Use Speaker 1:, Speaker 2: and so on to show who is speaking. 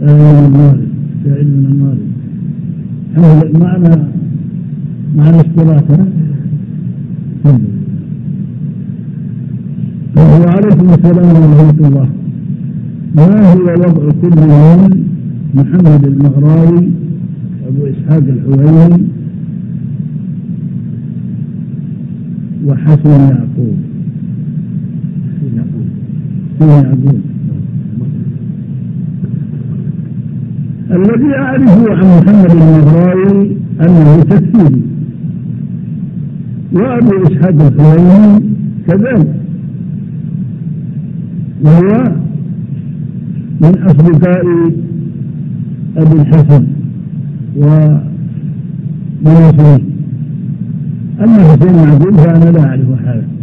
Speaker 1: المغرب سعيد من المغرب معنى اشتراكه. وعليكم السلام ورحمة الله. ما هو وضع كل من محمد المغراوي أبو إسحاق الحويني وحسن يعقوب؟ الذي أعرفه عن محمد المغراوي أنه تكفيري، وأبو إسحاق الحويني كذلك، وهو من أصدقاء أبي الحسن ومن أصله. أما حسين يعقوب فأنا لا أعرف حاله.